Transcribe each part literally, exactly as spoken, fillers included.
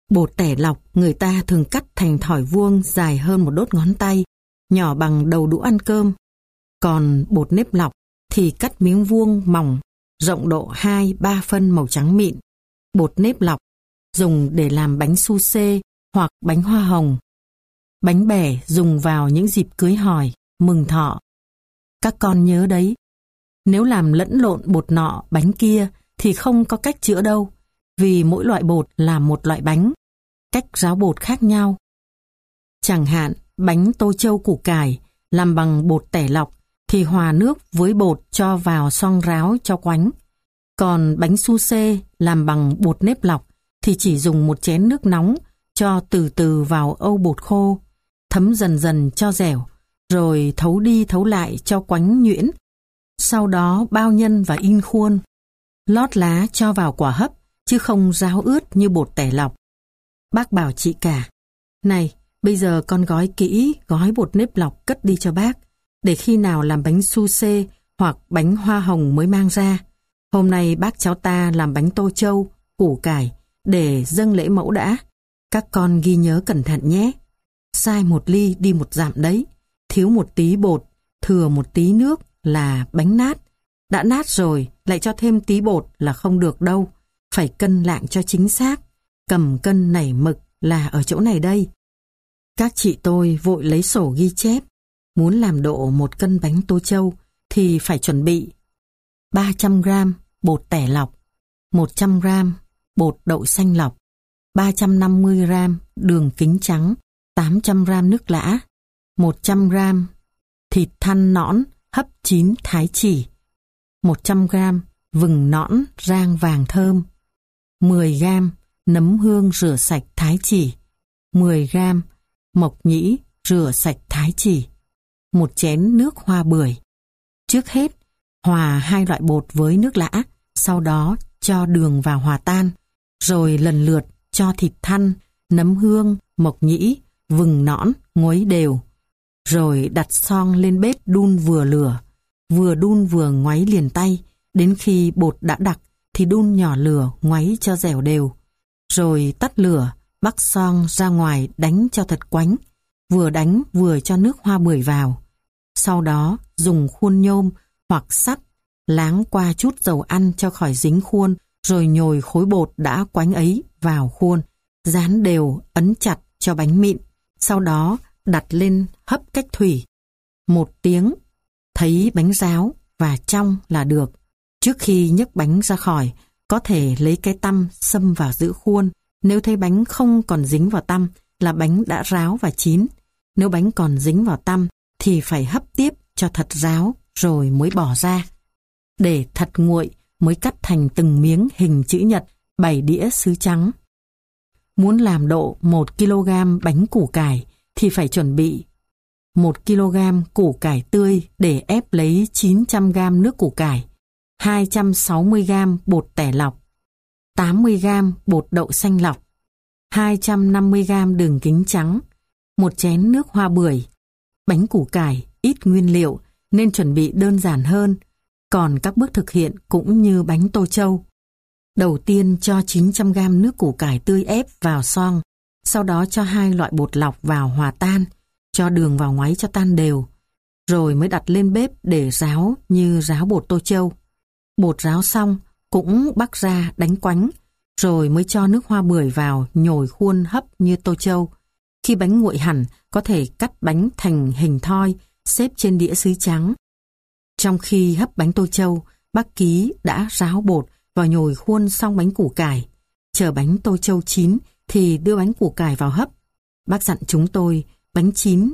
Bột tẻ lọc người ta thường cắt thành thỏi vuông dài hơn một đốt ngón tay, nhỏ bằng đầu đũa ăn cơm. Còn bột nếp lọc thì cắt miếng vuông mỏng, rộng độ hai ba phân màu trắng mịn. Bột nếp lọc dùng để làm bánh su xê hoặc bánh hoa hồng. Bánh bẻ dùng vào những dịp cưới hỏi, mừng thọ. Các con nhớ đấy, nếu làm lẫn lộn bột nọ bánh kia thì không có cách chữa đâu, vì mỗi loại bột là một loại bánh, cách ráo bột khác nhau. Chẳng hạn bánh tô châu củ cải làm bằng bột tẻ lọc thì hòa nước với bột cho vào xoong ráo cho quánh. Còn bánh su xê làm bằng bột nếp lọc thì chỉ dùng một chén nước nóng cho từ từ vào âu bột khô, thấm dần dần cho dẻo, rồi thấu đi thấu lại cho quánh nhuyễn. Sau đó bao nhân và in khuôn. Lót lá cho vào quả hấp, chứ không ráo ướt như bột tẻ lọc. Bác bảo chị cả, này, bây giờ con gói kỹ gói bột nếp lọc cất đi cho bác, để khi nào làm bánh su xê hoặc bánh hoa hồng mới mang ra. Hôm nay bác cháu ta làm bánh tô châu, củ cải, để dâng lễ mẫu đã. Các con ghi nhớ cẩn thận nhé. Sai một ly đi một dặm đấy. Thiếu một tí bột, thừa một tí nước là bánh nát. Đã nát rồi, lại cho thêm tí bột là không được đâu. Phải cân lạng cho chính xác. Cầm cân nảy mực là ở chỗ này đây. Các chị tôi vội lấy sổ ghi chép. Muốn làm độ một cân bánh tô châu thì phải chuẩn bị ba trăm gam bột tẻ lọc, một trăm gam bột đậu xanh lọc, ba trăm năm mươi gam đường kính trắng, tám trăm gam nước lã, một trăm gam thịt thăn nõn hấp chín thái chỉ, một trăm gam vừng nõn rang vàng thơm, mười gam nấm hương rửa sạch thái chỉ, mười gam mộc nhĩ rửa sạch thái chỉ, một chén nước hoa bưởi. Trước hết, hòa hai loại bột với nước lã, sau đó cho đường vào hòa tan, rồi lần lượt cho thịt thăn, nấm hương, mộc nhĩ, vừng nõn nguấy đều, rồi đặt xoong lên bếp đun vừa lửa, vừa đun vừa ngoáy liền tay, đến khi bột đã đặc thì đun nhỏ lửa ngoáy cho dẻo đều, rồi tắt lửa, bắc xoong ra ngoài đánh cho thật quánh, vừa đánh vừa cho nước hoa bưởi vào. Sau đó dùng khuôn nhôm hoặc sắt láng qua chút dầu ăn cho khỏi dính khuôn, rồi nhồi khối bột đã quánh ấy vào khuôn, dán đều ấn chặt cho bánh mịn, sau đó đặt lên hấp cách thủy. Một tiếng, thấy bánh ráo và trong là được. Trước khi nhấc bánh ra khỏi, có thể lấy cái tăm xâm vào giữa khuôn. Nếu thấy bánh không còn dính vào tăm là bánh đã ráo và chín. Nếu bánh còn dính vào tăm thì phải hấp tiếp cho thật ráo rồi mới bỏ ra. Để thật nguội mới cắt thành từng miếng hình chữ nhật, bảy đĩa sứ trắng. Muốn làm độ một ki lô gam bánh củ cải thì phải chuẩn bị một ki lô gam củ cải tươi để ép lấy chín trăm gam nước củ cải, hai trăm sáu mươi gam bột tẻ lọc, tám mươi gam bột đậu xanh lọc, hai trăm năm mươi gam đường kính trắng, một chén nước hoa bưởi. Bánh củ cải ít nguyên liệu nên chuẩn bị đơn giản hơn, còn các bước thực hiện cũng như bánh tô châu. Đầu tiên cho chín trăm gam nước củ cải tươi ép vào xoong, sau đó cho hai loại bột lọc vào hòa tan, cho đường vào ngoáy cho tan đều, rồi mới đặt lên bếp để ráo như ráo bột tô châu. Bột ráo xong cũng bắc ra đánh quánh, rồi mới cho nước hoa bưởi vào nhồi khuôn hấp như tô châu. Khi bánh nguội hẳn, có thể cắt bánh thành hình thoi, xếp trên đĩa sứ trắng. Trong khi hấp bánh tô châu, bác Ký đã ráo bột vào nhồi khuôn xong bánh củ cải. Chờ bánh tô châu chín thì đưa bánh củ cải vào hấp. Bác dặn chúng tôi bánh chín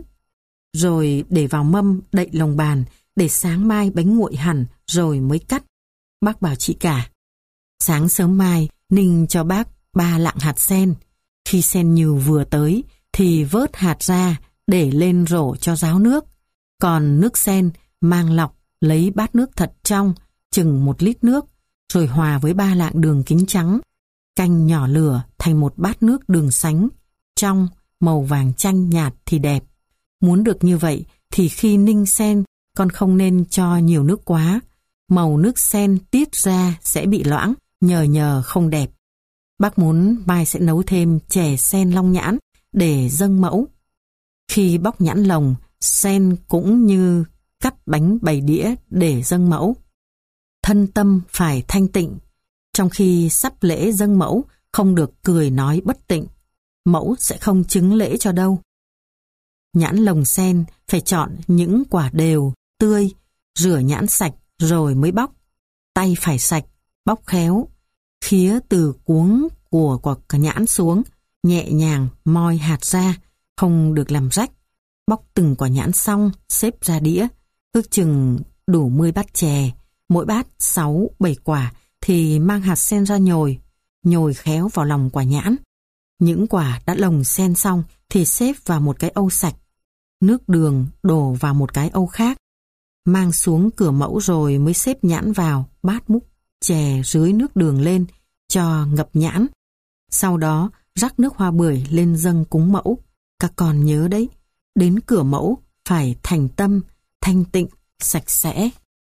rồi để vào mâm đậy lồng bàn để sáng mai bánh nguội hẳn rồi mới cắt. Bác bảo chị cả, sáng sớm mai Ninh cho bác ba lạng hạt sen. Khi sen nhừ vừa tới thì vớt hạt ra để lên rổ cho ráo nước. Còn nước sen mang lọc lấy bát nước thật trong, chừng một lít nước, rồi hòa với ba lạng đường kính trắng. Canh nhỏ lửa thành một bát nước đường sánh, trong, màu vàng chanh nhạt thì đẹp. Muốn được như vậy thì khi ninh sen, con không nên cho nhiều nước quá. Màu nước sen tiết ra sẽ bị loãng, nhờ nhờ không đẹp. Bác muốn mai sẽ nấu thêm chè sen long nhãn để dâng mẫu. Khi bóc nhãn lồng, sen cũng như cắt bánh bày đĩa để dâng mẫu. Thân tâm phải thanh tịnh, trong khi sắp lễ dâng mẫu không được cười nói bất tịnh, mẫu sẽ không chứng lễ cho đâu. Nhãn lồng sen phải chọn những quả đều, tươi, rửa nhãn sạch rồi mới bóc. Tay phải sạch, bóc khéo, khía từ cuống của quả nhãn xuống, nhẹ nhàng moi hạt ra, không được làm rách. Bóc từng quả nhãn xong, xếp ra đĩa, ước chừng đủ mười bát chè, mỗi bát sáu bảy quả thì mang hạt sen ra nhồi, nhồi khéo vào lòng quả nhãn. Những quả đã lồng sen xong thì xếp vào một cái âu sạch, nước đường đổ vào một cái âu khác, mang xuống cửa mẫu rồi mới xếp nhãn vào bát múc chè rưới nước đường lên cho ngập nhãn. Sau đó rắc nước hoa bưởi lên dâng cúng mẫu. Các con nhớ đấy, đến cửa mẫu phải thành tâm, thanh tịnh, sạch sẽ.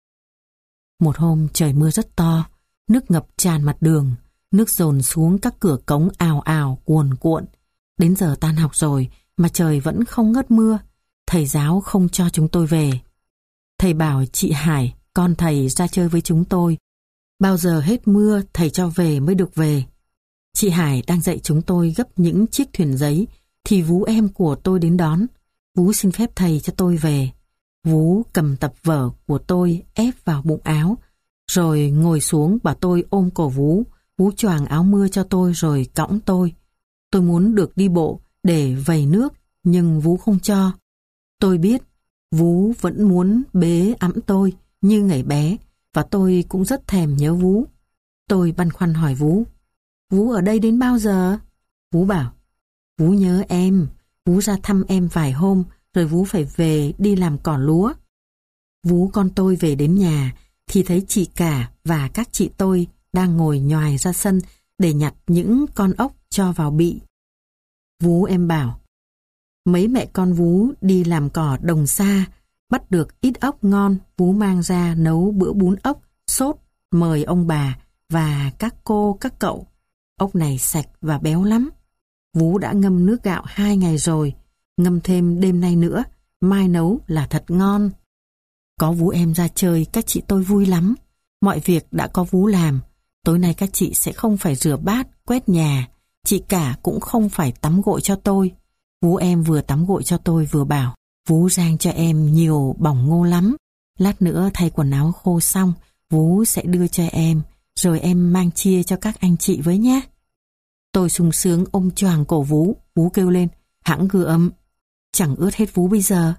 Một hôm trời mưa rất to, nước ngập tràn mặt đường, nước dồn xuống các cửa cống ào ào cuồn cuộn. Đến giờ tan học rồi mà trời vẫn không ngớt mưa, thầy giáo không cho chúng tôi về. Thầy bảo chị Hải, con thầy ra chơi với chúng tôi. Bao giờ hết mưa thầy cho về mới được về. Chị Hải đang dạy chúng tôi gấp những chiếc thuyền giấy thì Vú em của tôi đến đón. Vú xin phép thầy cho tôi về. Vú cầm tập vở của tôi ép vào bụng áo, rồi ngồi xuống bảo tôi ôm cổ Vú. Vú choàng áo mưa cho tôi rồi cõng tôi. Tôi muốn được đi bộ để vầy nước, nhưng Vú không cho. Tôi biết Vú vẫn muốn bế ẵm tôi như ngày bé, và tôi cũng rất thèm nhớ Vú. Tôi băn khoăn hỏi Vú, Vú ở đây đến bao giờ? Vú bảo, Vú nhớ em, Vú ra thăm em vài hôm, rồi Vú phải về đi làm cỏ lúa. Vú con tôi về đến nhà, thì thấy chị cả và các chị tôi đang ngồi nhoài ra sân để nhặt những con ốc cho vào bị. Vú em bảo, mấy mẹ con Vú đi làm cỏ đồng xa, bắt được ít ốc ngon, Vú mang ra nấu bữa bún ốc, sốt, mời ông bà và các cô các cậu. Ốc này sạch và béo lắm. Vú đã ngâm nước gạo hai ngày rồi, ngâm thêm đêm nay nữa, mai nấu là thật ngon. Có Vú em ra chơi các chị tôi vui lắm. Mọi việc đã có Vú làm. Tối nay các chị sẽ không phải rửa bát, quét nhà. Chị cả cũng không phải tắm gội cho tôi. Vú em vừa tắm gội cho tôi vừa bảo, Vú rang cho em nhiều bỏng ngô lắm. Lát nữa thay quần áo khô xong, Vú sẽ đưa cho em, rồi em mang chia cho các anh chị với nhé. Tôi sung sướng ôm choàng cổ Vú. Vú kêu lên, hẵng gượm. Chẳng ướt hết Vú bây giờ.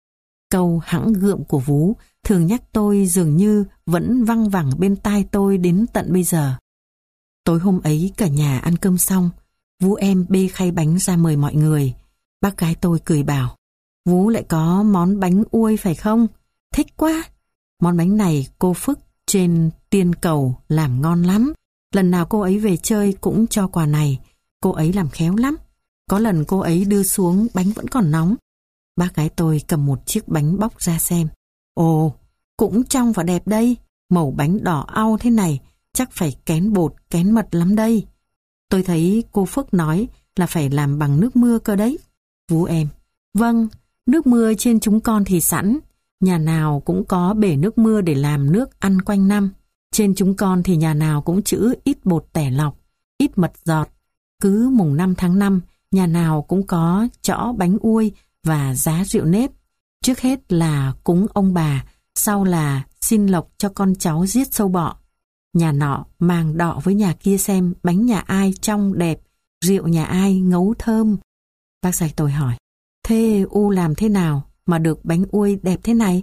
Câu hẵng gượm của Vú thường nhắc tôi dường như vẫn văng vẳng bên tai tôi đến tận bây giờ. Tối hôm ấy cả nhà ăn cơm xong, Vú em bê khay bánh ra mời mọi người. Bác gái tôi cười bảo, Vú lại có món bánh uôi phải không? Thích quá! Món bánh này cô Phức trên Tiên Cầu làm ngon lắm. Lần nào cô ấy về chơi cũng cho quà này. Cô ấy làm khéo lắm. Có lần cô ấy đưa xuống bánh vẫn còn nóng. Bác gái tôi cầm một chiếc bánh bóc ra xem. Ồ, cũng trong và đẹp đây. Màu bánh đỏ au thế này, chắc phải kén bột, kén mật lắm đây. Tôi thấy cô Phước nói là phải làm bằng nước mưa cơ đấy. Vú em, vâng, nước mưa trên chúng con thì sẵn. Nhà nào cũng có bể nước mưa để làm nước ăn quanh năm. Trên chúng con thì nhà nào cũng trữ ít bột tẻ lọc, ít mật giọt. Cứ mùng năm tháng năm, nhà nào cũng có chõ bánh uôi và giá rượu nếp. Trước hết là cúng ông bà, sau là xin lộc cho con cháu giết sâu bọ. Nhà nọ màng đọ với nhà kia xem bánh nhà ai trong đẹp, rượu nhà ai ngấu thơm. Bác dạy tôi hỏi, thế U làm thế nào mà được bánh uôi đẹp thế này?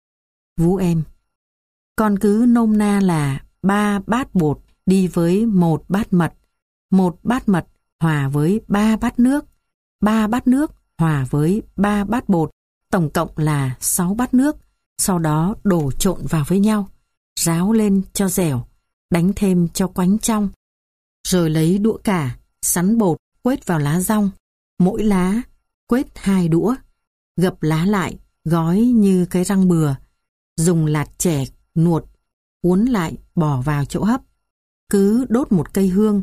Vú em, con cứ nôm na là ba bát bột đi với một bát mật, một bát mật hòa với ba bát nước, ba bát nước hòa với ba bát bột, tổng cộng là sáu bát nước, sau đó đổ trộn vào với nhau, ráo lên cho dẻo, đánh thêm cho quánh trong, rồi lấy đũa cả, sắn bột, quết vào lá dong, mỗi lá quết hai đũa, gập lá lại, gói như cái răng bừa, dùng lạt chẻ nuột, cuốn lại bỏ vào chỗ hấp. Cứ đốt một cây hương,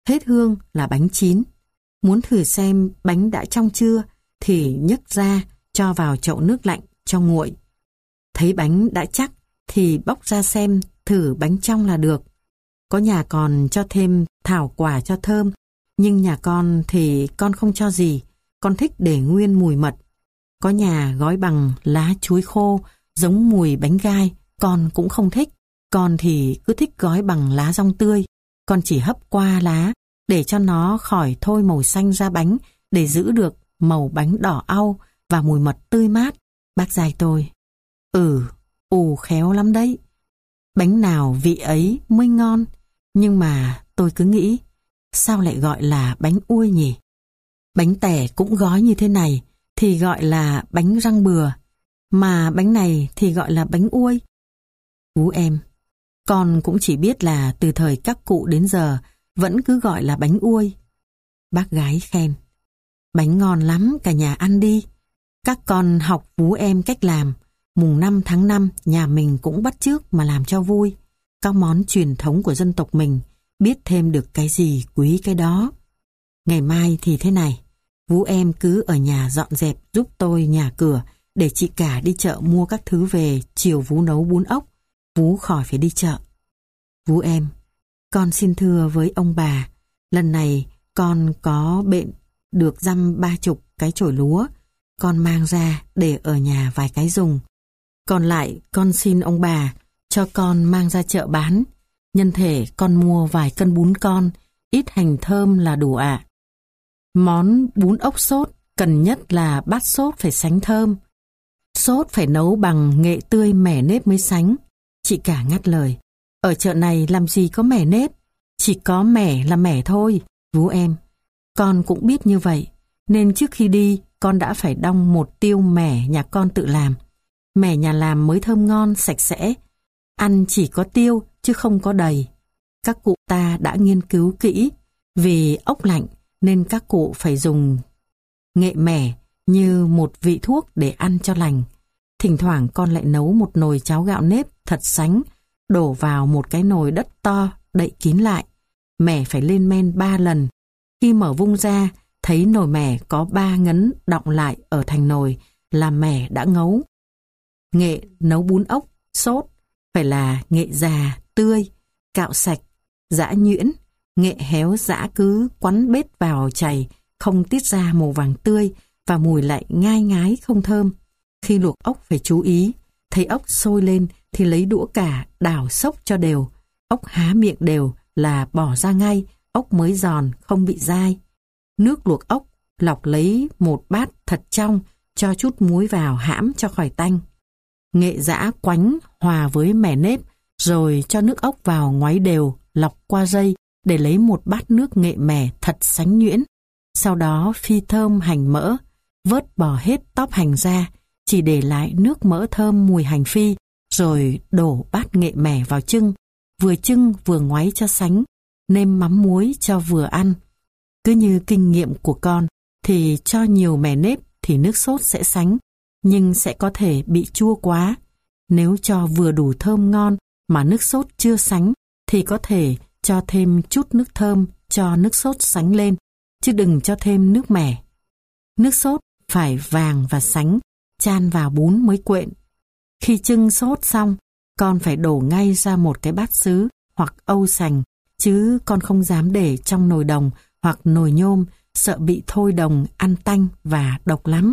Hết hương là bánh chín. Muốn thử xem bánh đã trong chưa thì nhấc ra cho vào chậu nước lạnh cho nguội. Thấy bánh đã chắc thì bóc ra xem thử bánh trong là được. Có nhà còn cho thêm thảo quả cho thơm, nhưng nhà con thì con không cho gì, con thích để nguyên mùi mật. Có nhà gói bằng lá chuối khô giống mùi bánh gai, con cũng không thích. Con thì cứ thích gói bằng lá dong tươi, con chỉ hấp qua lá để cho nó khỏi thôi màu xanh ra bánh, để giữ được màu bánh đỏ au và mùi mật tươi mát. Bác dai tôi: Ừ, ù khéo lắm đấy. Bánh nào vị ấy mới ngon. Nhưng mà tôi cứ nghĩ, sao lại gọi là bánh ui nhỉ? Bánh tẻ cũng gói như thế này thì gọi là bánh răng bừa, mà bánh này thì gọi là bánh ui. Vú em: Con cũng chỉ biết là từ thời các cụ đến giờ vẫn cứ gọi là bánh ui. Bác gái khen: Bánh ngon lắm, cả nhà ăn đi. Các con học vú em cách làm. Mùng năm tháng năm nhà mình cũng bắt chước mà làm cho vui. Các món truyền thống của dân tộc mình, biết thêm được cái gì quý cái đó. Ngày mai thì thế này, vú em cứ ở nhà dọn dẹp giúp tôi nhà cửa, để chị cả đi chợ mua các thứ về, chiều vú nấu bún ốc, vú khỏi phải đi chợ. Vú em: Con xin thưa với ông bà, lần này con có bệnh được dăm ba chục cái chổi lúa, con mang ra để ở nhà vài cái dùng. Còn lại con xin ông bà cho con mang ra chợ bán. Nhân thể con mua vài cân bún con, ít hành thơm là đủ ạ. Món bún ốc sốt cần nhất là bát sốt phải sánh thơm. Sốt phải nấu bằng nghệ tươi mẻ nếp mới sánh. Chị cả ngắt lời: Ở chợ này làm gì có mẻ nếp, chỉ có mẻ là mẻ thôi. Vú em: Con cũng biết như vậy, nên trước khi đi con đã phải đong một tiêu mẻ nhà con tự làm. Mẻ nhà làm mới thơm ngon, sạch sẽ. Ăn chỉ có tiêu chứ không có đầy. Các cụ ta đã nghiên cứu kỹ, vì ốc lạnh nên các cụ phải dùng nghệ mẻ như một vị thuốc để ăn cho lành. Thỉnh thoảng con lại nấu một nồi cháo gạo nếp thật sánh, đổ vào một cái nồi đất to, đậy kín lại. Mẻ phải lên men ba lần. Khi mở vung ra, thấy nồi mẻ có ba ngấn đọng lại ở thành nồi là mẻ đã ngấu. Nghệ nấu bún ốc sốt phải là nghệ già, tươi, cạo sạch, giã nhuyễn. Nghệ héo giã cứ quắn bết vào chày, không tiết ra màu vàng tươi và mùi lại ngai ngái không thơm. Khi luộc ốc phải chú ý, thấy ốc sôi lên thì lấy đũa cả đảo xốc cho đều. Ốc há miệng đều là bỏ ra ngay, ốc mới giòn không bị dai. Nước luộc ốc lọc lấy một bát thật trong, cho chút muối vào hãm cho khỏi tanh. Nghệ giã quánh hòa với mẻ nếp, rồi cho nước ốc vào ngoáy đều, lọc qua dây để lấy một bát nước nghệ mẻ thật sánh nhuyễn. Sau đó phi thơm hành mỡ, vớt bỏ hết tóp hành ra, chỉ để lại nước mỡ thơm mùi hành phi, rồi đổ bát nghệ mẻ vào chưng, vừa chưng vừa ngoáy cho sánh, nêm mắm muối cho vừa ăn. Cứ như kinh nghiệm của con thì cho nhiều mẻ nếp thì nước sốt sẽ sánh, nhưng sẽ có thể bị chua quá. Nếu cho vừa đủ thơm ngon mà nước sốt chưa sánh thì có thể cho thêm chút nước thơm cho nước sốt sánh lên, chứ đừng cho thêm nước mẻ. Nước sốt phải vàng và sánh, chan vào bún mới quện. Khi chưng sốt xong, con phải đổ ngay ra một cái bát sứ hoặc âu sành, chứ con không dám để trong nồi đồng hoặc nồi nhôm, sợ bị thôi đồng ăn tanh và độc lắm.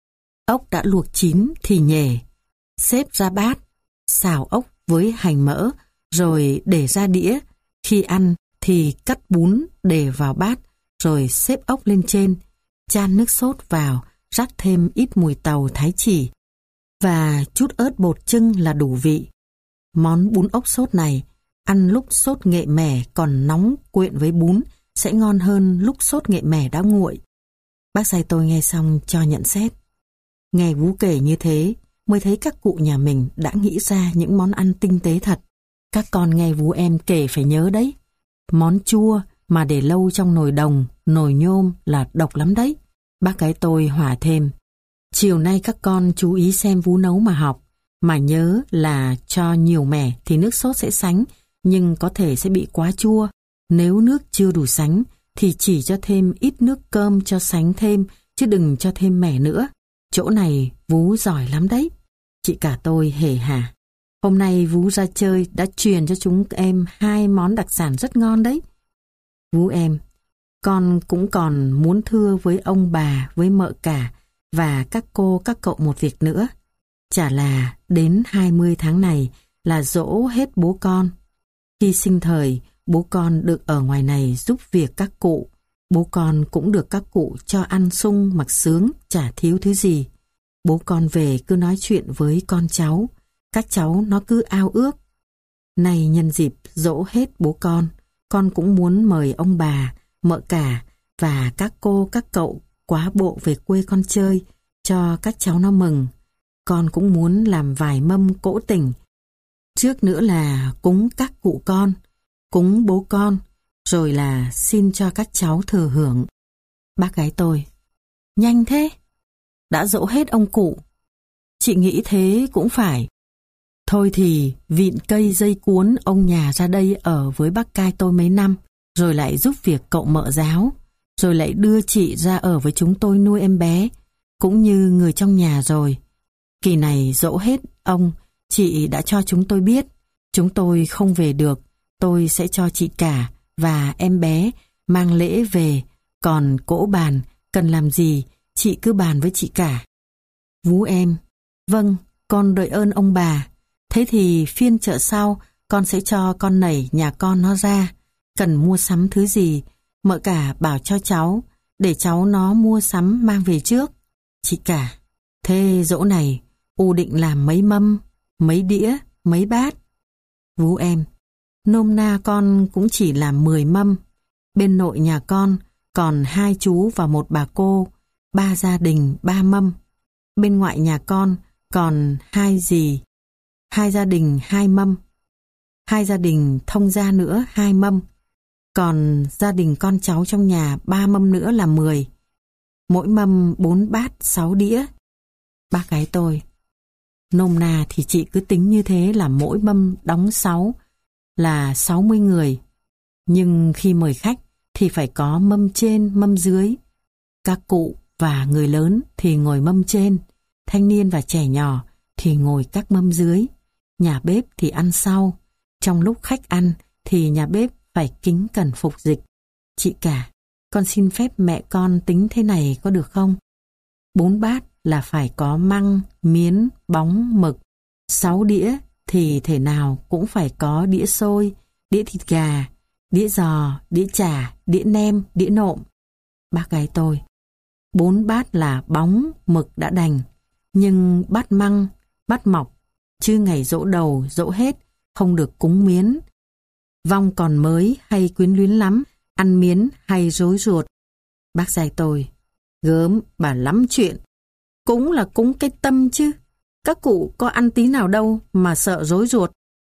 Ốc đã luộc chín thì nhể, xếp ra bát, xào ốc với hành mỡ, rồi để ra đĩa. Khi ăn thì cắt bún để vào bát, rồi xếp ốc lên trên, chan nước sốt vào, rắc thêm ít mùi tàu thái chỉ và chút ớt bột chưng là đủ vị. Món bún ốc sốt này, ăn lúc sốt nghệ mẻ còn nóng quyện với bún sẽ ngon hơn lúc sốt nghệ mẻ đã nguội. Bác sai tôi nghe xong cho nhận xét. Nghe Vú kể như thế mới thấy các cụ nhà mình đã nghĩ ra những món ăn tinh tế thật. Các con nghe Vú em kể phải nhớ đấy. Món chua mà để lâu trong nồi đồng, nồi nhôm là độc lắm đấy. Bác gái tôi hỏa thêm. Chiều nay các con chú ý xem Vú nấu mà học. Mà nhớ là cho nhiều mẻ thì nước sốt sẽ sánh, nhưng có thể sẽ bị quá chua. Nếu nước chưa đủ sánh thì chỉ cho thêm ít nước cơm cho sánh thêm, chứ đừng cho thêm mẻ nữa. Chỗ này Vú giỏi lắm đấy. Chị cả tôi hề hà. Hôm nay Vú ra chơi đã truyền cho chúng em hai món đặc sản rất ngon đấy. Vú em, con cũng còn muốn thưa với ông bà, với mợ cả và các cô các cậu một việc nữa. Chả là đến hai mươi tháng này là giỗ hết bố con. Khi sinh thời, bố con được ở ngoài này giúp việc các cụ. Bố con cũng được các cụ cho ăn sung mặc sướng, chả thiếu thứ gì. Bố con về cứ nói chuyện với con cháu. Các cháu nó cứ ao ước. Này nhân dịp giỗ hết bố con, con cũng muốn mời ông bà, mợ cả và các cô các cậu quá bộ về quê con chơi, cho các cháu nó mừng. Con cũng muốn làm vài mâm cỗ tình. Trước nữa là cúng các cụ con, cúng bố con, rồi là xin cho các cháu thừa hưởng. Bác gái tôi: Nhanh thế? Đã giỗ hết ông cụ? Chị nghĩ thế cũng phải. Thôi thì vịn cây dây cuốn ông nhà ra đây ở với bác cai tôi mấy năm, rồi lại giúp việc cậu mợ giáo, rồi lại đưa chị ra ở với chúng tôi nuôi em bé, cũng như người trong nhà rồi. Kỳ này giỗ hết ông, chị đã cho chúng tôi biết. Chúng tôi không về được, tôi sẽ cho chị cả và em bé mang lễ về, còn cỗ bàn cần làm gì chị cứ bàn với chị cả. Vú em: Vâng, con đợi ơn ông bà. Thế thì phiên chợ sau con sẽ cho con nảy nhà con nó ra. Cần mua sắm thứ gì, mợ cả bảo cho cháu, để cháu nó mua sắm mang về trước. Chị cả: Thế dỗ này U định làm mấy mâm, mấy đĩa, mấy bát? Vú em: Nôm na con cũng chỉ làm mười mâm. Bên nội nhà con còn hai chú và một bà cô, ba gia đình ba mâm. Bên ngoại nhà con còn hai dì, hai gia đình hai mâm. Hai gia đình thông gia nữa hai mâm. Còn gia đình con cháu trong nhà ba mâm nữa là mười. Mỗi mâm bốn bát sáu đĩa. Bác gái tôi: Nôm na thì chị cứ tính như thế là mỗi mâm đóng sáu, là sáu mươi người. Nhưng khi mời khách thì phải có mâm trên, mâm dưới. Các cụ và người lớn thì ngồi mâm trên, thanh niên và trẻ nhỏ thì ngồi các mâm dưới. Nhà bếp thì ăn sau. Trong lúc khách ăn thì nhà bếp phải kính cẩn phục dịch. Chị cả, con xin phép mẹ con tính thế này có được không? Bốn bát là phải có măng, miến, bóng, mực. Sáu đĩa thì thể nào cũng phải có đĩa xôi, đĩa thịt gà, đĩa giò, đĩa chả, đĩa nem, đĩa nộm. Bác gái tôi: Bốn bát là bóng, mực đã đành, nhưng bát măng, bát mọc, chứ ngày giỗ đầu, giỗ hết, không được cúng miến. Vong còn mới hay quyến luyến lắm, ăn miến hay rối ruột. Bác giai tôi: Gớm, bà lắm chuyện. Cúng là cúng cái tâm chứ. Các cụ có ăn tí nào đâu mà sợ rối ruột.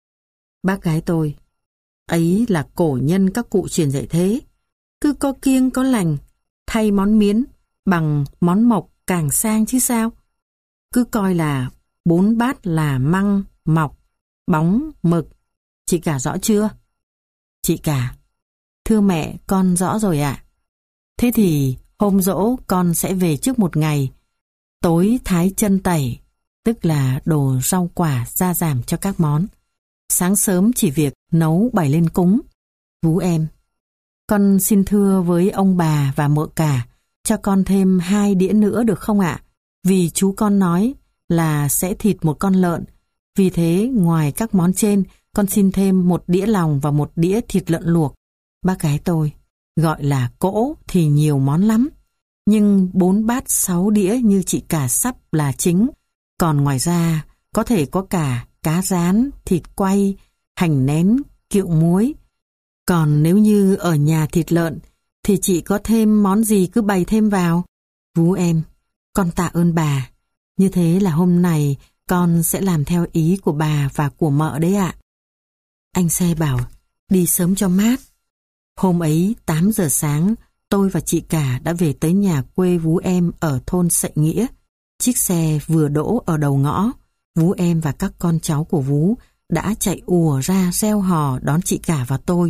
Bác gái tôi: Ấy là cổ nhân các cụ truyền dạy thế. Cứ có kiêng có lành, thay món miến bằng món mộc càng sang chứ sao. Cứ coi là bốn bát là măng, mọc, bóng, mực. Chị cả rõ chưa? Chị cả: Thưa mẹ, con rõ rồi ạ. Thế thì hôm giỗ con sẽ về trước một ngày. Tối thái chân tẩy, tức là đồ rau quả gia giảm cho các món. Sáng sớm chỉ việc nấu bày lên cúng. Vú em: Con xin thưa với ông bà và mợ cả cho con thêm hai đĩa nữa được không ạ? Vì chú con nói là sẽ thịt một con lợn. Vì thế ngoài các món trên, con xin thêm một đĩa lòng và một đĩa thịt lợn luộc. Bác gái tôi: Gọi là cỗ thì nhiều món lắm, nhưng bốn bát sáu đĩa như chị cả sắp là chính. Còn ngoài ra có thể có cả cá rán, thịt quay, hành nén, kiệu muối. Còn nếu như ở nhà thịt lợn thì chị có thêm món gì cứ bày thêm vào. Vú em: Con tạ ơn bà. Như thế là hôm nay con sẽ làm theo ý của bà và của mợ đấy ạ. Anh xe bảo đi sớm cho mát. Hôm ấy tám giờ sáng, tôi và chị cả đã về tới nhà quê Vú em ở thôn Sậy Nghĩa. Chiếc xe vừa đỗ ở đầu ngõ. Vú em và các con cháu của Vú đã chạy ùa ra reo hò đón chị cả và tôi.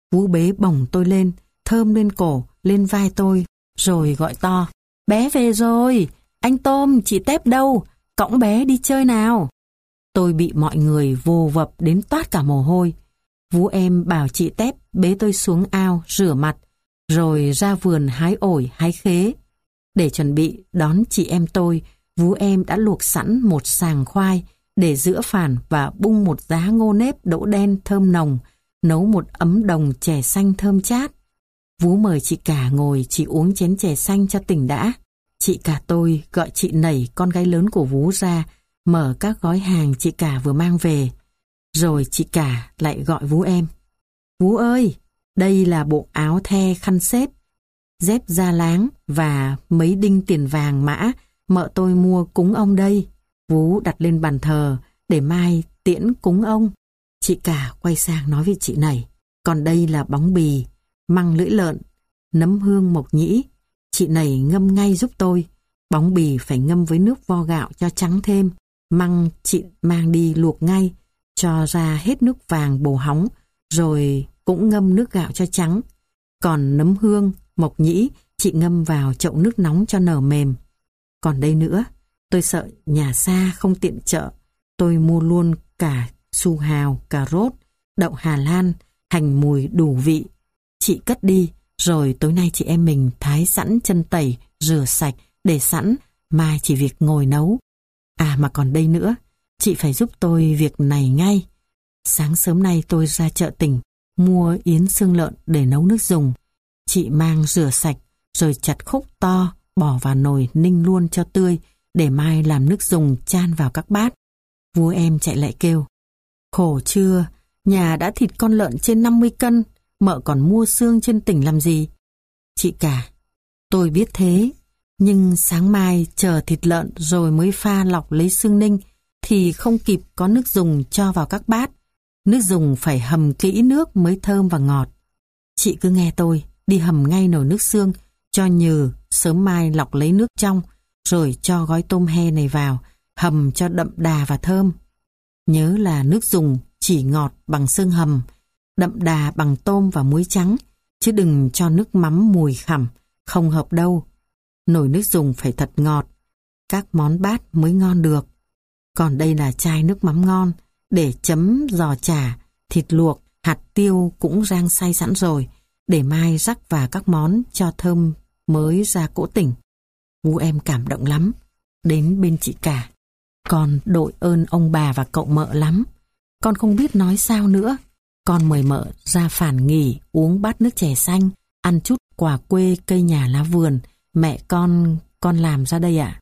Vú bế bổng tôi lên, thơm lên cổ, lên vai tôi, rồi gọi to: bé về rồi, anh Tôm, chị Tép đâu, cõng bé đi chơi nào. Tôi bị mọi người vồ vập đến toát cả mồ hôi. Vú em bảo chị Tép bế tôi xuống ao rửa mặt, rồi ra vườn hái ổi hái khế. Để chuẩn bị đón chị em tôi, vú em đã luộc sẵn một sàng khoai để giữa phản và bung một giá ngô nếp đỗ đen thơm nồng, nấu một ấm đồng chè xanh thơm chát. Vú mời chị cả ngồi chỉ uống chén chè xanh cho tỉnh đã. Chị cả tôi gọi chị Nẩy, con gái lớn của vú ra, mở các gói hàng chị cả vừa mang về. Rồi chị cả lại gọi vú em: vú ơi, đây là bộ áo the khăn xếp, dép da láng và mấy đinh tiền vàng mã mợ tôi mua cúng ông đây. Vú đặt lên bàn thờ để mai tiễn cúng ông. Chị cả quay sang nói với chị Nẩy: còn đây là bóng bì, măng lưỡi lợn, nấm hương mộc nhĩ. Chị Nẩy ngâm ngay giúp tôi. Bóng bì phải ngâm với nước vo gạo cho trắng thêm. Măng chị mang đi luộc ngay, cho ra hết nước vàng bồ hóng, rồi cũng ngâm nước gạo cho trắng. Còn nấm hương, mộc nhĩ chị ngâm vào chậu nước nóng cho nở mềm. Còn đây nữa, tôi sợ nhà xa không tiện chợ, tôi mua luôn cả su hào, cà rốt, đậu Hà Lan, hành mùi đủ vị. Chị cất đi, rồi tối nay chị em mình thái sẵn chân tẩy, rửa sạch, để sẵn, mai chỉ việc ngồi nấu. À mà còn đây nữa, chị phải giúp tôi việc này ngay. Sáng sớm nay tôi ra chợ tỉnh, mua yến xương lợn để nấu nước dùng. Chị mang rửa sạch, rồi chặt khúc to, bỏ vào nồi ninh luôn cho tươi, để mai làm nước dùng chan vào các bát. Vú em chạy lại kêu: khổ chưa, nhà đã thịt con lợn trên năm mươi cân, mợ còn mua xương trên tỉnh làm gì? Chị cả: tôi biết thế, nhưng sáng mai chờ thịt lợn rồi mới pha lọc lấy xương ninh, thì không kịp có nước dùng cho vào các bát. Nước dùng phải hầm kỹ nước mới thơm và ngọt. Chị cứ nghe tôi, đi hầm ngay nồi nước xương, cho nhừ, sớm mai lọc lấy nước trong, rồi cho gói tôm he này vào, hầm cho đậm đà và thơm. Nhớ là nước dùng chỉ ngọt bằng xương hầm, đậm đà bằng tôm và muối trắng, chứ đừng cho nước mắm mùi khẳm, không hợp đâu. Nồi nước dùng phải thật ngọt, các món bát mới ngon được. Còn đây là chai nước mắm ngon, để chấm giò chả, thịt luộc, hạt tiêu cũng rang xay sẵn rồi, để mai rắc vào các món cho thơm mới ra cỗ tỉnh. Vú em cảm động lắm. Đến bên chị cả: con đội ơn ông bà và cậu mợ lắm. Con không biết nói sao nữa. Con mời mợ ra phản nghỉ, uống bát nước chè xanh, ăn chút quà quê cây nhà lá vườn mẹ con con làm ra đây ạ.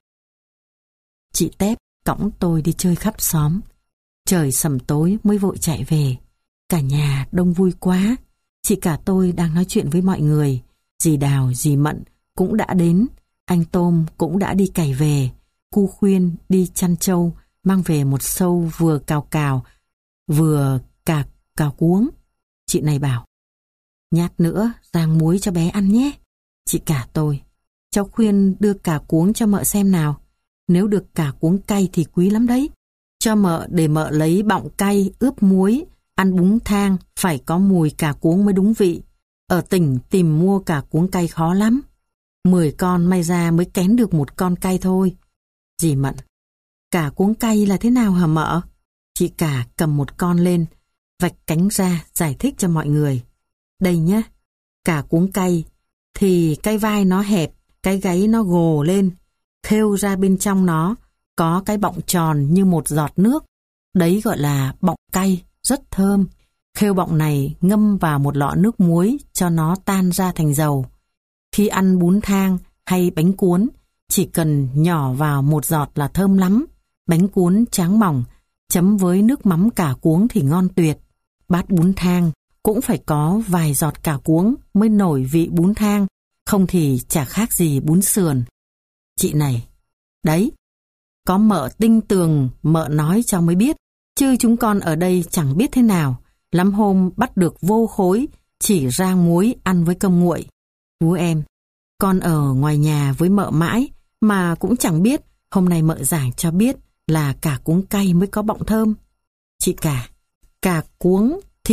Chị Tép cõng tôi đi chơi khắp xóm. Trời sầm tối mới vội chạy về. Cả nhà đông vui quá. Chị cả tôi đang nói chuyện với mọi người. Dì Đào, dì Mận cũng đã đến. Anh Tôm cũng đã đi cày về. Cu Khuyên đi chăn trâu, mang về một sâu vừa cào cào, vừa cà cào cuống. Chị này bảo: nhát nữa rang muối cho bé ăn nhé. Chị cả tôi: cháu Khuyên đưa cà cuống cho mợ xem nào. Nếu được cà cuống cay thì quý lắm đấy. Cho mợ để mợ lấy bọng cay ướp muối, ăn bún thang phải có mùi cà cuống mới đúng vị. Ở tỉnh tìm mua cà cuống cay khó lắm. Mười con may ra mới kén được một con cay thôi. Dì Mận: cà cuống cay là thế nào hả mợ? Chị cả cầm một con lên, vạch cánh ra giải thích cho mọi người. Đây nhé, cà cuống cay thì cái vai nó hẹp, cái gáy nó gồ lên, khêu ra bên trong nó có cái bọng tròn như một giọt nước. Đấy gọi là bọng cay, rất thơm. Khêu bọng này ngâm vào một lọ nước muối cho nó tan ra thành dầu. Khi ăn bún thang hay bánh cuốn, chỉ cần nhỏ vào một giọt là thơm lắm. Bánh cuốn tráng mỏng, chấm với nước mắm cà cuống thì ngon tuyệt. Bát bún thang cũng phải có vài giọt cà cuống mới nổi vị bún thang, không thì chả khác gì bún sườn. Chị này: đấy, có mợ tinh tường mợ nói cho mới biết, chứ chúng con ở đây chẳng biết thế nào. Lắm hôm bắt được vô khối, chỉ rang muối ăn với cơm nguội. Vú em: con ở ngoài nhà với mợ mãi mà cũng chẳng biết, hôm nay mợ giảng cho biết là cà cuống cay mới có bọng thơm. Chị cả: cà cuống, thịt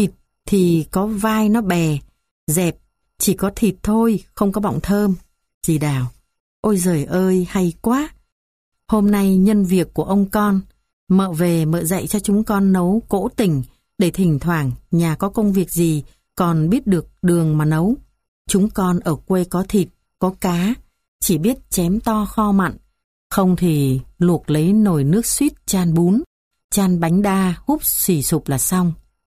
thì có vai nó bè, dẹp, chỉ có thịt thôi, không có bọng thơm. Dì Đào: Ôi giời ơi, hay quá. Hôm nay nhân việc của ông con, mợ về mợ dạy cho chúng con nấu cỗ tình, để thỉnh thoảng nhà có công việc gì còn biết được đường mà nấu. Chúng con ở quê có thịt, có cá, chỉ biết chém to kho mặn, không thì luộc lấy nồi nước suýt chan bún, chan bánh đa húp xì sụp là xong.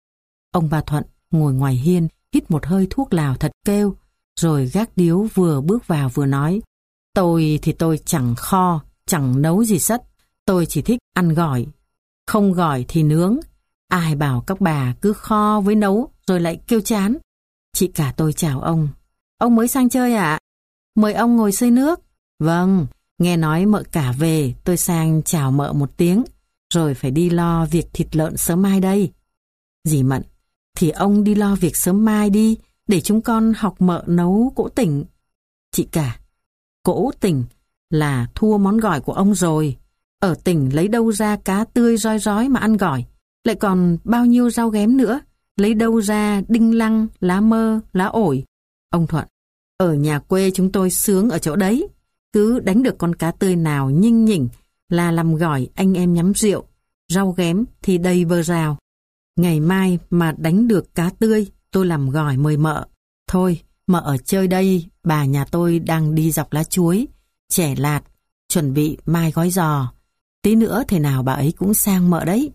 Ông bà Thuận ngồi ngoài hiên hít một hơi thuốc lào thật kêu, rồi gác điếu vừa bước vào vừa nói: Tôi thì tôi chẳng kho, chẳng nấu gì sất, tôi chỉ thích ăn gỏi. Không gỏi thì nướng. Ai bảo các bà cứ kho với nấu rồi lại kêu chán. Chị cả tôi chào ông. Ông mới sang chơi ạ? Mời ông ngồi xơi nước. Vâng, nghe nói mợ cả về, tôi sang chào mợ một tiếng, rồi phải đi lo việc thịt lợn sớm mai đây. Dì Mận: Thì ông đi lo việc sớm mai đi, để chúng con học mợ nấu cỗ tỉnh. Chị cả: Cỗ tỉnh là thua món gỏi của ông rồi. Ở tỉnh lấy đâu ra cá tươi roi rói mà ăn gỏi, lại còn bao nhiêu rau ghém nữa, lấy đâu ra đinh lăng, lá mơ, lá ổi. Ông Thuận: Ở nhà quê chúng tôi sướng ở chỗ đấy, cứ đánh được con cá tươi nào nhinh nhỉnh là làm gỏi anh em nhắm rượu, rau ghém thì đầy bờ rào. Ngày mai mà đánh được cá tươi, tôi làm gỏi mời mợ. Thôi, mợ ở chơi đây, bà nhà tôi đang đi dọc lá chuối, chẻ lạt, chuẩn bị mai gói giò. Tí nữa thế nào bà ấy cũng sang mợ đấy.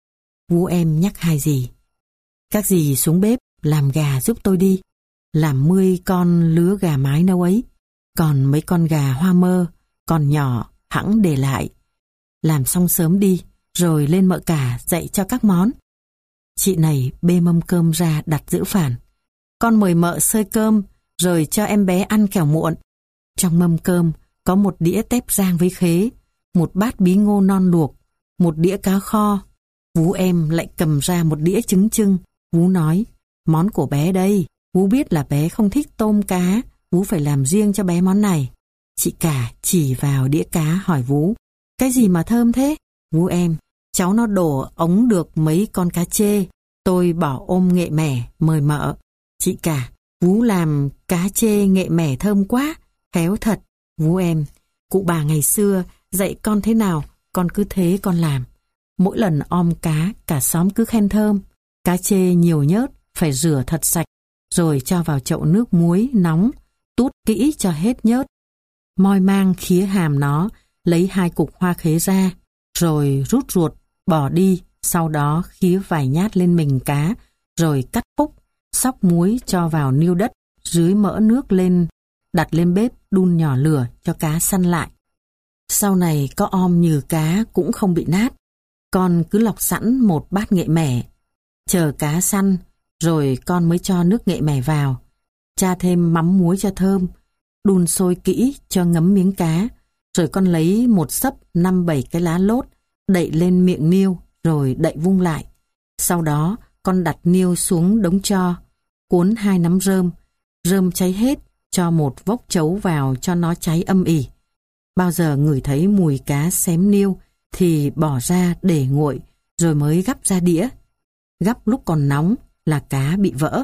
Vú em nhắc hai dì: Các dì xuống bếp làm gà giúp tôi đi, làm mươi con lứa gà mái nấu ấy, còn mấy con gà hoa mơ còn nhỏ hẵng để lại. Làm xong sớm đi, rồi lên mợ cả dạy cho các món. Chị này bê mâm cơm ra đặt giữa phản. Con mời mợ xơi cơm, rồi cho em bé ăn kẻo muộn. Trong mâm cơm có một đĩa tép rang với khế, một bát bí ngô non luộc, một đĩa cá kho. Vú em lại cầm ra một đĩa trứng chưng. Vú nói: Món của bé đây. Vú biết là bé không thích tôm cá, vú phải làm riêng cho bé món này. Chị cả chỉ vào đĩa cá hỏi vú: Cái gì mà thơm thế? Vú em: Cháu nó đổ ống được mấy con cá chê, tôi bỏ ôm nghệ mẻ mời mợ. Chị cả: Vú làm cá chê nghệ mẻ thơm quá, khéo thật. Vú em: Cụ bà ngày xưa dạy con thế nào, con cứ thế con làm. Mỗi lần om cá, cả xóm cứ khen thơm. Cá chê nhiều nhớt, phải rửa thật sạch, rồi cho vào chậu nước muối nóng, tút kỹ cho hết nhớt. Moi mang khía hàm nó, lấy hai cục hoa khế ra, rồi rút ruột, bỏ đi, sau đó khía vài nhát lên mình cá, rồi cắt khúc, xóc muối cho vào niêu đất, dưới mỡ nước lên, đặt lên bếp đun nhỏ lửa cho cá săn lại. Sau này có om nhừ cá cũng không bị nát. Con cứ lọc sẵn một bát nghệ mẻ, chờ cá săn, rồi con mới cho nước nghệ mẻ vào, cha thêm mắm muối cho thơm, đun sôi kỹ cho ngấm miếng cá, rồi con lấy một xấp năm bảy cái lá lốt, đậy lên miệng niêu, rồi đậy vung lại. Sau đó con đặt niêu xuống đống tro, cuốn hai nắm rơm, rơm cháy hết, cho một vốc chấu vào cho nó cháy âm ỉ. Bao giờ ngửi thấy mùi cá xém niêu thì bỏ ra để nguội, rồi mới gắp ra đĩa. Gắp lúc còn nóng là cá bị vỡ.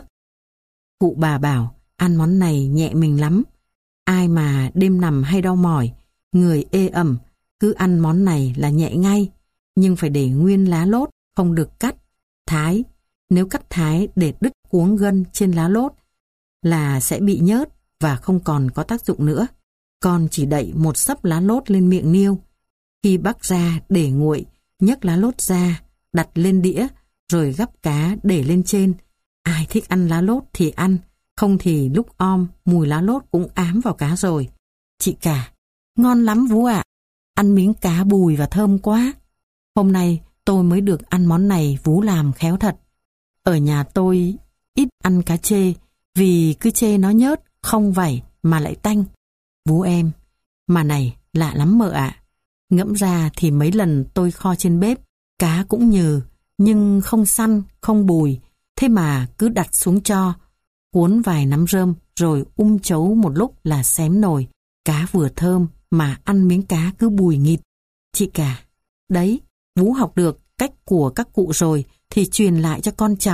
Cụ bà bảo ăn món này nhẹ mình lắm. Ai mà đêm nằm hay đau mỏi, người ê ẩm, cứ ăn món này là nhẹ ngay. Nhưng phải để nguyên lá lốt, không được cắt, thái. Nếu cắt thái để đứt cuống gân trên lá lốt là sẽ bị nhớt và không còn có tác dụng nữa. Con chỉ đậy một xấp lá lốt lên miệng niêu. Khi bắc ra để nguội, nhấc lá lốt ra, đặt lên đĩa, rồi gắp cá để lên trên. Ai thích ăn lá lốt thì ăn, không thì lúc om mùi lá lốt cũng ám vào cá rồi. Chị cả: Ngon lắm vú ạ, ăn miếng cá bùi và thơm quá. Hôm nay tôi mới được ăn món này, vú làm khéo thật. Ở nhà tôi ít ăn cá chê, vì cứ chê nó nhớt, không vảy mà lại tanh. Vú em: Mà này, lạ lắm mợ ạ. Ngẫm ra thì mấy lần tôi kho trên bếp, cá cũng nhừ, nhưng không săn, không bùi. Thế mà cứ đặt xuống cho, cuốn vài nắm rơm, rồi um chấu một lúc là xém nồi. Cá vừa thơm mà ăn miếng cá cứ bùi nghịt. Chị cả: Đấy, vú học được cách của các cụ rồi thì truyền lại cho con cháu.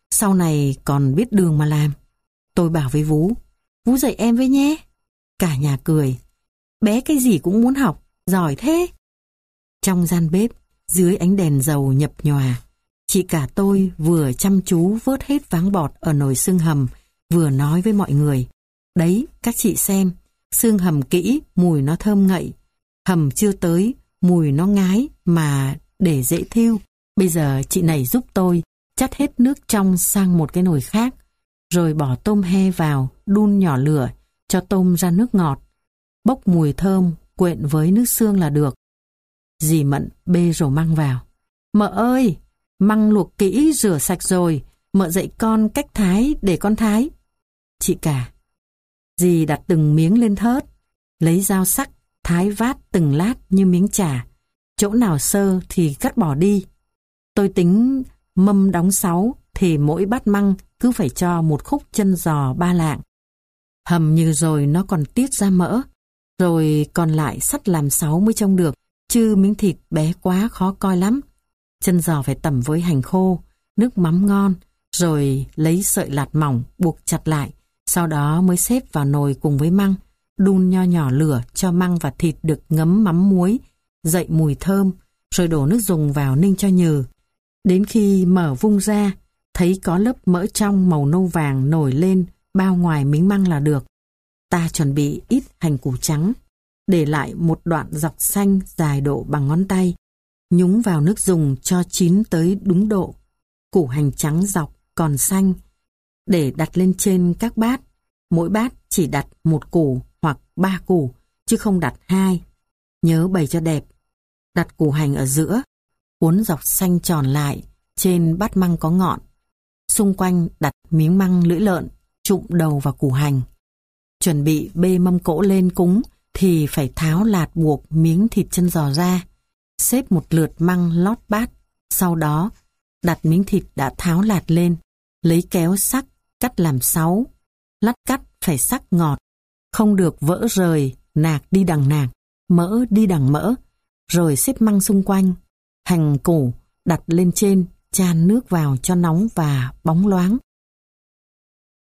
Sau này còn biết đường mà làm. Tôi bảo với Vú, Vú dạy em với nhé. Cả nhà cười. Bé cái gì cũng muốn học, giỏi thế. Trong gian bếp, dưới ánh đèn dầu nhập nhòa, chị cả tôi vừa chăm chú vớt hết váng bọt ở nồi xương hầm, vừa nói với mọi người. Đấy, các chị xem, xương hầm kỹ, mùi nó thơm ngậy. Hầm chưa tới, mùi nó ngái mà để dễ thiêu. Bây giờ chị này giúp tôi chắt hết nước trong sang một cái nồi khác, rồi bỏ tôm he vào, đun nhỏ lửa, cho tôm ra nước ngọt. Bốc mùi thơm, quện với nước xương là được. Dì Mận bê rổ măng vào. Mợ ơi, măng luộc kỹ rửa sạch rồi, mợ dạy con cách thái để con thái. Chị cả. Dì đặt từng miếng lên thớt, lấy dao sắc, thái vát từng lát như miếng chả. Chỗ nào sơ thì cắt bỏ đi. Tôi tính mâm đóng sáu thì mỗi bát măng cứ phải cho một khúc chân giò ba lạng. Hầm như rồi nó còn tiết ra mỡ, rồi còn lại sắt làm sáu mới trông được, chứ miếng thịt bé quá khó coi lắm. Chân giò phải tẩm với hành khô, nước mắm ngon, rồi lấy sợi lạt mỏng buộc chặt lại, sau đó mới xếp vào nồi cùng với măng, đun nho nhỏ lửa cho măng và thịt được ngấm mắm muối, dậy mùi thơm, rồi đổ nước dùng vào ninh cho nhừ. Đến khi mở vung ra, thấy có lớp mỡ trong màu nâu vàng nổi lên bao ngoài miếng măng là được. Ta chuẩn bị ít hành củ trắng, để lại một đoạn dọc xanh dài độ bằng ngón tay, nhúng vào nước dùng cho chín tới đúng độ. Củ hành trắng dọc còn xanh, để đặt lên trên các bát. Mỗi bát chỉ đặt một củ hoặc ba củ, chứ không đặt hai. Nhớ bày cho đẹp. Đặt củ hành ở giữa, cuốn dọc xanh tròn lại, trên bát măng có ngọn. Xung quanh đặt miếng măng lưỡi lợn, trụm đầu vào củ hành. Chuẩn bị bê mâm cỗ lên cúng thì phải tháo lạt buộc miếng thịt chân giò ra, xếp một lượt măng lót bát. Sau đó đặt miếng thịt đã tháo lạt lên, lấy kéo sắc cắt làm sáu. Lát cắt phải sắc ngọt, không được vỡ rời, nạc đi đằng nạc, mỡ đi đằng mỡ. Rồi xếp măng xung quanh, hành củ đặt lên trên, chan nước vào cho nóng và bóng loáng.